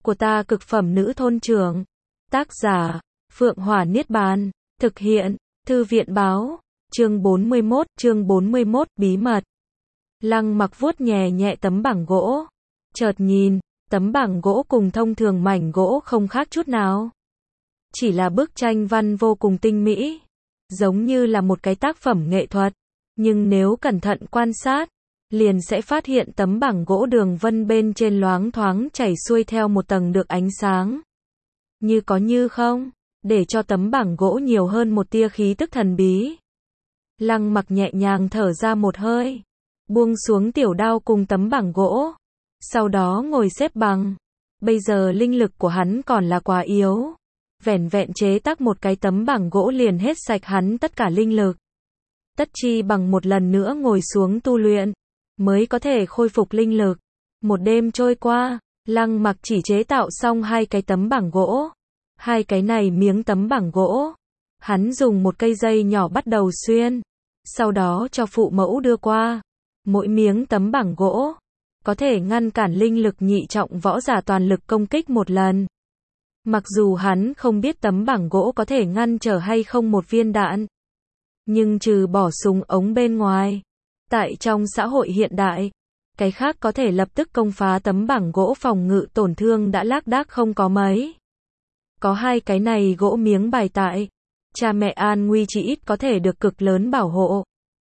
của ta cực phẩm nữ thôn trưởng. Tác giả, Phượng Hỏa Niết Bàn. Thực hiện, Thư viện báo. Chương 41, bí mật. Lăng Mặc vuốt nhẹ nhẹ tấm bảng gỗ. Chợt nhìn, tấm bảng gỗ cùng thông thường mảnh gỗ không khác chút nào. Chỉ là bức tranh văn vô cùng tinh mỹ. Giống như là một cái tác phẩm nghệ thuật. Nhưng nếu cẩn thận quan sát, liền sẽ phát hiện tấm bảng gỗ đường vân bên trên loáng thoáng chảy xuôi theo một tầng được ánh sáng. Như có như không, để cho tấm bảng gỗ nhiều hơn một tia khí tức thần bí. Lăng Mặc nhẹ nhàng thở ra một hơi, buông xuống tiểu đao cùng tấm bảng gỗ, sau đó ngồi xếp bằng. Bây giờ linh lực của hắn còn là quá yếu, vẻn vẹn chế tác một cái tấm bảng gỗ liền hết sạch hắn tất cả linh lực. Tất chi bằng một lần nữa ngồi xuống tu luyện, mới có thể khôi phục linh lực. Một đêm trôi qua, Lăng Mặc chỉ chế tạo xong 2 cái tấm bảng gỗ. 2 cái này miếng tấm bảng gỗ, hắn dùng một cây dây nhỏ bắt đầu xuyên, sau đó cho phụ mẫu đưa qua. Mỗi miếng tấm bảng gỗ có thể ngăn cản linh lực nhị trọng võ giả toàn lực công kích một lần. Mặc dù hắn không biết tấm bảng gỗ có thể ngăn trở hay không một viên đạn, nhưng trừ bỏ súng ống bên ngoài, tại trong xã hội hiện đại, cái khác có thể lập tức công phá tấm bảng gỗ phòng ngự tổn thương đã lác đác không có mấy. Có 2 cái này gỗ miếng bài tại, cha mẹ an nguy chỉ ít có thể được cực lớn bảo hộ.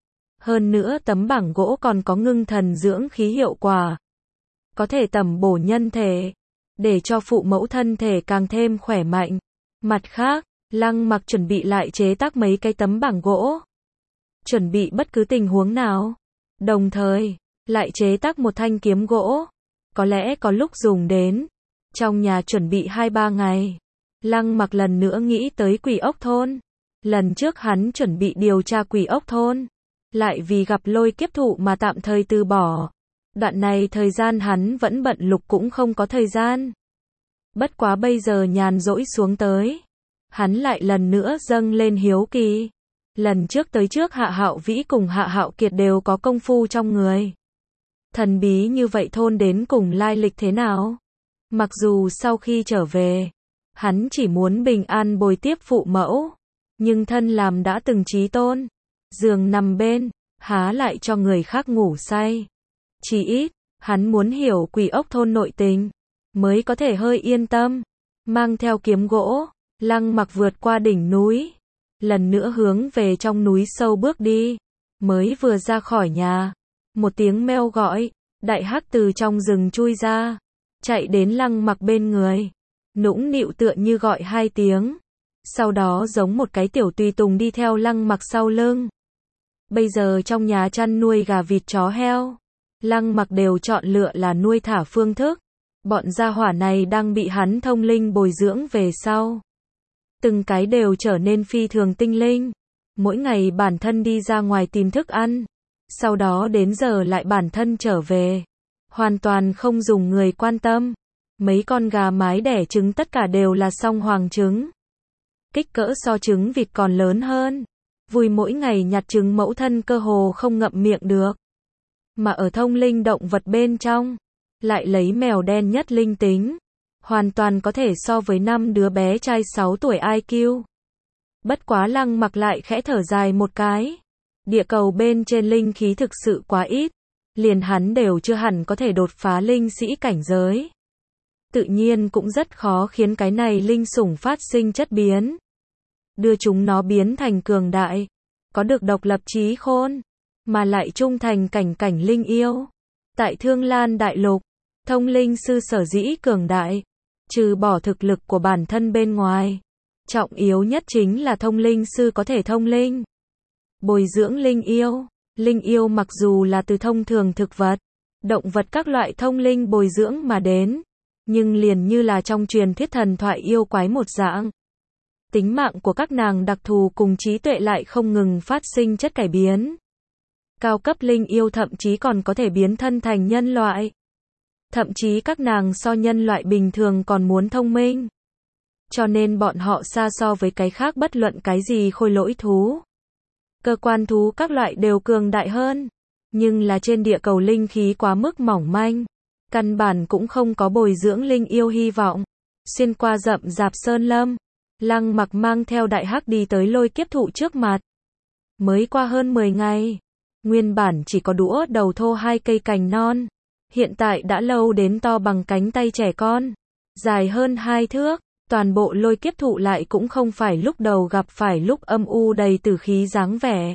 Hơn nữa tấm bảng gỗ còn có ngưng thần dưỡng khí hiệu quả, có thể tẩm bổ nhân thể, để cho phụ mẫu thân thể càng thêm khỏe mạnh. Mặt khác, Lăng Mặc chuẩn bị lại chế tác mấy cái tấm bảng gỗ, chuẩn bị bất cứ tình huống nào. Đồng thời, lại chế tác một thanh kiếm gỗ, có lẽ có lúc dùng đến. Trong nhà chuẩn bị 2-3 ngày, Lăng Mặc lần nữa nghĩ tới Quỷ Ốc Thôn. Lần trước hắn chuẩn bị điều tra Quỷ Ốc Thôn, lại vì gặp lôi kiếp thụ mà tạm thời từ bỏ. Đoạn này thời gian hắn vẫn bận lục cũng không có thời gian. Bất quá bây giờ nhàn rỗi xuống tới, hắn lại lần nữa dâng lên hiếu kỳ. Lần trước tới trước Hạ Hạo Vĩ cùng Hạ Hạo Kiệt đều có công phu trong người. Thần bí như vậy thôn đến cùng lai lịch thế nào? Mặc dù sau khi trở về, hắn chỉ muốn bình an bồi tiếp phụ mẫu, nhưng thân làm đã từng chí tôn, giường nằm bên, há lại cho người khác ngủ say. Chỉ ít, hắn muốn hiểu Quỷ Ốc Thôn nội tình, mới có thể hơi yên tâm. Mang theo kiếm gỗ, Lăng Mặc vượt qua đỉnh núi, lần nữa hướng về trong núi sâu bước đi. Mới vừa ra khỏi nhà, một tiếng meo gọi, đại hắc từ trong rừng chui ra, chạy đến Lăng Mặc bên người, nũng nịu tựa như gọi 2 tiếng, sau đó giống một cái tiểu tùy tùng đi theo Lăng Mặc sau lưng. Bây giờ trong nhà chăn nuôi gà vịt chó heo, Lăng Mặc đều chọn lựa là nuôi thả phương thức. Bọn gia hỏa này đang bị hắn thông linh bồi dưỡng về sau, từng cái đều trở nên phi thường tinh linh. Mỗi ngày bản thân đi ra ngoài tìm thức ăn, sau đó đến giờ lại bản thân trở về, hoàn toàn không dùng người quan tâm. Mấy con gà mái đẻ trứng tất cả đều là song hoàng trứng, kích cỡ so trứng vịt còn lớn hơn. Vui mỗi ngày nhặt trứng mẫu thân cơ hồ không ngậm miệng được. Mà ở thông linh động vật bên trong, lại lấy mèo đen nhất linh tính, hoàn toàn có thể so với 5 đứa bé trai 6 tuổi IQ. Bất quá Lăng Mặc lại khẽ thở dài một cái. Địa cầu bên trên linh khí thực sự quá ít, liền hắn đều chưa hẳn có thể đột phá linh sĩ cảnh giới. Tự nhiên cũng rất khó khiến cái này linh sủng phát sinh chất biến, đưa chúng nó biến thành cường đại, có được độc lập trí khôn, mà lại trung thành cảnh linh yêu. Tại Thương Lan Đại Lục, thông linh sư sở dĩ cường đại, trừ bỏ thực lực của bản thân bên ngoài, trọng yếu nhất chính là thông linh sư có thể thông linh, bồi dưỡng linh yêu. Linh yêu mặc dù là từ thông thường thực vật, động vật các loại thông linh bồi dưỡng mà đến, nhưng liền như là trong truyền thuyết thần thoại yêu quái một dạng. Tính mạng của các nàng đặc thù cùng trí tuệ lại không ngừng phát sinh chất cải biến. Cao cấp linh yêu thậm chí còn có thể biến thân thành nhân loại. Thậm chí các nàng so nhân loại bình thường còn muốn thông minh. Cho nên bọn họ xa so với cái khác bất luận cái gì khôi lỗi thú, cơ quan thú các loại đều cường đại hơn. Nhưng là trên địa cầu linh khí quá mức mỏng manh, Căn bản cũng không có bồi dưỡng linh yêu hy vọng. Xuyên qua rậm rạp sơn lâm, Lăng Mặc mang theo Đại Hắc đi tới lôi kiếp thụ trước mặt. Mới qua hơn 10 ngày, nguyên bản chỉ có đũa đầu thô 2 cây cành non, hiện tại đã lâu đến to bằng cánh tay trẻ con, dài hơn 2 thước. Toàn bộ lôi kiếp thụ lại cũng không phải lúc đầu gặp phải lúc âm u đầy tử khí dáng vẻ.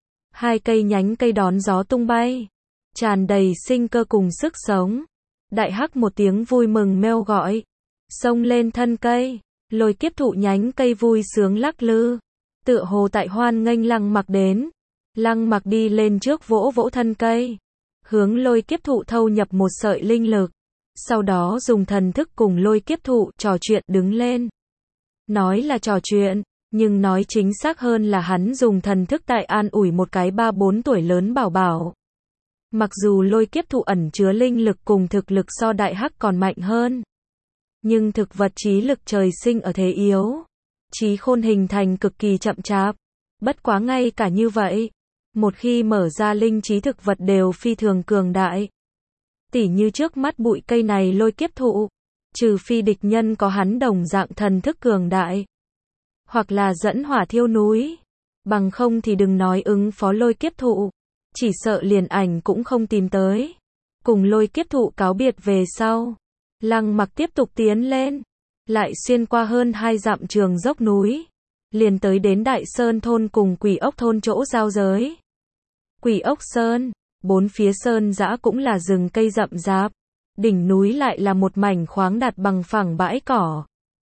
2 cây nhánh cây đón gió tung bay, tràn đầy sinh cơ cùng sức sống. Đại Hắc một tiếng vui mừng meo gọi, xông lên thân cây, lôi kiếp thụ nhánh cây vui sướng lắc lư, tựa hồ tại hoan nghênh Lăng Mặc đến. Lăng Mặc đi lên trước vỗ vỗ thân cây, hướng lôi kiếp thụ thâu nhập một sợi linh lực, sau đó dùng thần thức cùng lôi kiếp thụ trò chuyện đứng lên. Nói là trò chuyện, nhưng nói chính xác hơn là hắn dùng thần thức tại an ủi một cái 3-4 tuổi lớn bảo bảo. Mặc dù lôi kiếp thụ ẩn chứa linh lực cùng thực lực so Đại Hắc còn mạnh hơn, nhưng thực vật trí lực trời sinh ở thế yếu, trí khôn hình thành cực kỳ chậm chạp. Bất quá ngay cả như vậy, một khi mở ra linh trí thực vật đều phi thường cường đại. Tỉ như trước mắt bụi cây này lôi kiếp thụ, trừ phi địch nhân có hắn đồng dạng thần thức cường đại, hoặc là dẫn hỏa thiêu núi, bằng không thì đừng nói ứng phó lôi kiếp thụ, chỉ sợ liền ảnh cũng không tìm tới. Cùng lôi kiếp thụ cáo biệt về sau, Lăng Mặc tiếp tục tiến lên, lại xuyên qua hơn 2 dặm trường dốc núi, liền tới đến Đại Sơn thôn cùng Quỷ Ốc thôn chỗ giao giới. Quỷ Ốc Sơn, bốn phía sơn dã cũng là rừng cây rậm rạp, đỉnh núi lại là một mảnh khoáng đạt bằng phẳng bãi cỏ.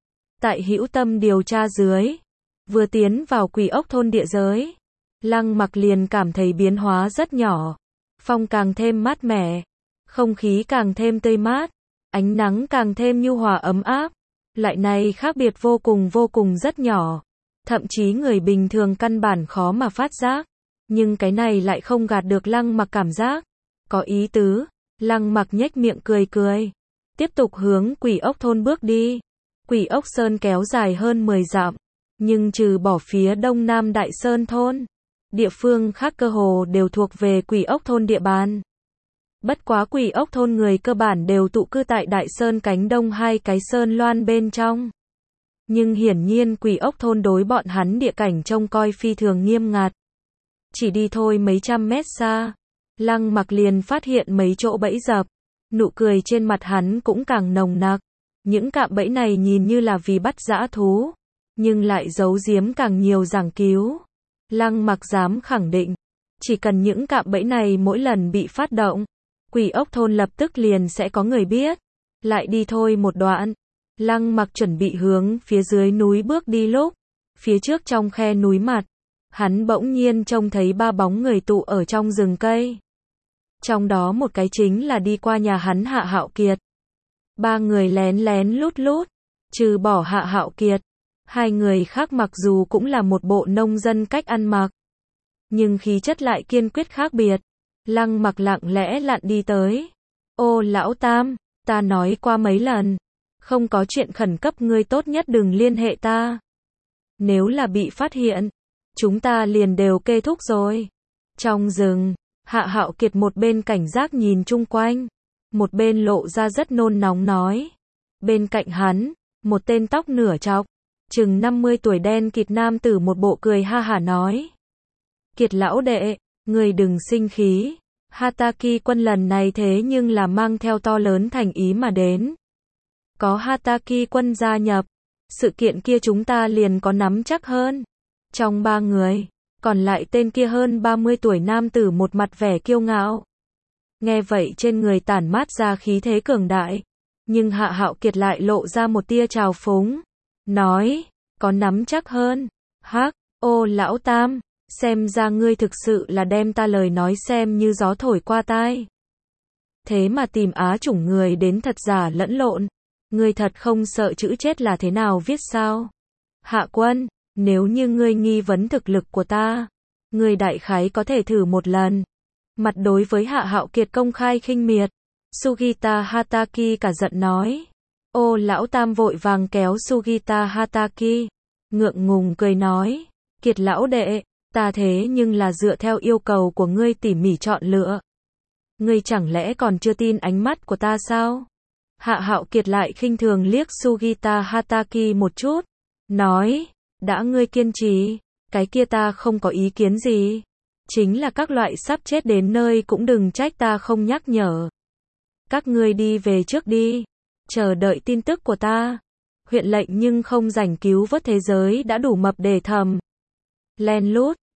Tại hữu tâm điều tra dưới, vừa tiến vào Quỷ Ốc thôn địa giới, Lăng Mặc liền cảm thấy biến hóa rất nhỏ. Phong càng thêm mát mẻ, không khí càng thêm tươi mát, ánh nắng càng thêm nhu hòa ấm áp. Loại này khác biệt vô cùng rất nhỏ, thậm chí người bình thường căn bản khó mà phát giác. Nhưng cái này lại không gạt được Lăng Mặc cảm giác. Có ý tứ, Lăng Mặc nhếch miệng cười cười, tiếp tục hướng Quỷ Ốc thôn bước đi. Quỷ Ốc Sơn kéo dài hơn 10 dặm, nhưng trừ bỏ phía đông nam Đại Sơn thôn, địa phương khác cơ hồ đều thuộc về Quỷ Ốc thôn địa bàn. Bất quá Quỷ Ốc thôn người cơ bản đều tụ cư tại Đại Sơn cánh đông 2 cái sơn loan bên trong. Nhưng hiển nhiên Quỷ Ốc thôn đối bọn hắn địa cảnh trông coi phi thường nghiêm ngặt. Chỉ đi thôi mấy trăm mét xa, Lăng Mặc liền phát hiện mấy chỗ bẫy dập, nụ cười trên mặt hắn cũng càng nồng nặc. Những cạm bẫy này nhìn như là vì bắt dã thú, nhưng lại giấu giếm càng nhiều giảng cứu. Lăng Mặc dám khẳng định, chỉ cần những cạm bẫy này mỗi lần bị phát động, Quỷ Ốc thôn lập tức liền sẽ có người biết. Lại đi thôi một đoạn, Lăng Mặc chuẩn bị hướng phía dưới núi bước đi lúc, phía trước trong khe núi mặt, hắn bỗng nhiên trông thấy 3 bóng người tụ ở trong rừng cây. Trong đó một cái chính là đi qua nhà hắn Hạ Hạo Kiệt. 3 người lén lén lút lút, trừ bỏ Hạ Hạo Kiệt, 2 người khác mặc dù cũng là một bộ nông dân cách ăn mặc, nhưng khí chất lại kiên quyết khác biệt. Lăng Mặc lặng lẽ lặn đi tới. Ô lão Tam, ta nói qua mấy lần, không có chuyện khẩn cấp ngươi tốt nhất đừng liên hệ ta. Nếu là bị phát hiện, chúng ta liền đều kết thúc rồi. Trong rừng, Hạ Hạo Kiệt một bên cảnh giác nhìn chung quanh, một bên lộ ra rất nôn nóng nói. Bên cạnh hắn, một tên tóc nửa chọc, chừng 50 tuổi đen kịt nam tử một bộ cười ha hả nói. Kiệt lão đệ, người đừng sinh khí, Hataki quân lần này thế nhưng là mang theo to lớn thành ý mà đến. Có Hataki quân gia nhập, sự kiện kia chúng ta liền có nắm chắc hơn. Trong 3 người, còn lại tên kia hơn 30 tuổi nam tử một mặt vẻ kiêu ngạo. Nghe vậy trên người tản mát ra khí thế cường đại, nhưng Hạ Hạo Kiệt lại lộ ra một tia trào phúng, nói, có nắm chắc hơn. Hắc, ô lão Tam, xem ra ngươi thực sự là đem ta lời nói xem như gió thổi qua tai. Thế mà tìm á chủng người đến thật giả lẫn lộn, ngươi thật không sợ chữ chết là thế nào viết sao? Hạ quân, nếu như ngươi nghi vấn thực lực của ta, ngươi đại khái có thể thử một lần. Mặt đối với Hạ Hạo Kiệt công khai khinh miệt, Sugita Hataki cả giận nói. Ô lão Tam vội vàng kéo Sugita Hataki, ngượng ngùng cười nói, Kiệt lão đệ, ta thế nhưng là dựa theo yêu cầu của ngươi tỉ mỉ chọn lựa. Ngươi chẳng lẽ còn chưa tin ánh mắt của ta sao? Hạ Hạo Kiệt lại khinh thường liếc Sugita Hataki một chút, nói, đã ngươi kiên trì, cái kia ta không có ý kiến gì. Chính là các loại sắp chết đến nơi cũng đừng trách ta không nhắc nhở. Các ngươi đi về trước đi, chờ đợi tin tức của ta. Huyện lệnh nhưng không rảnh cứu vớt thế giới đã đủ mập để thầm. Len lút,